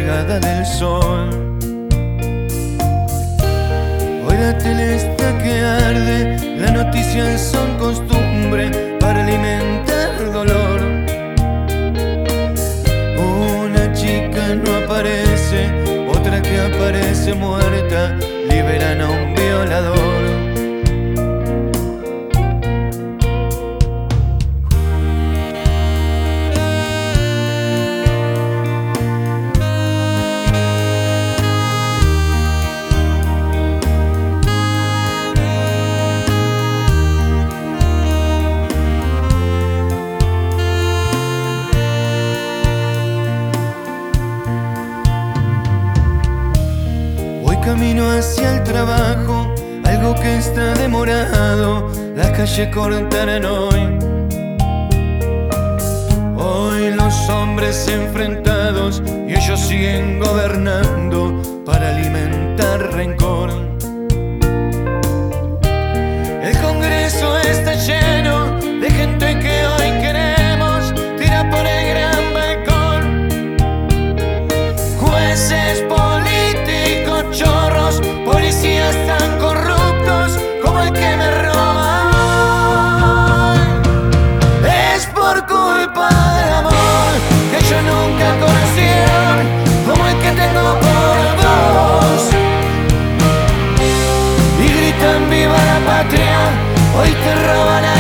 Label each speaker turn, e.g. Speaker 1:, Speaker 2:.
Speaker 1: llegada del sol. Hoy la tele está que arde, las noticias son costumbre para alimentar el dolor. Una chica no aparece, otra que aparece muerta, liberan a un violador. Camino hacia el trabajo, algo que está demorado, las calles cortarán hoy. Hoy los hombres enfrentados y ellos siguen gobernando para alimentar rencor. El Congreso está lleno de gente que hoy queremos tirar por el gran balcón. Jueces, políticos, chorros, policías tan corruptos como el que me roba hoy. Es por culpa del amor que yo nunca conocí, como el que tengo por vos. Y gritan viva la patria, hoy te roban a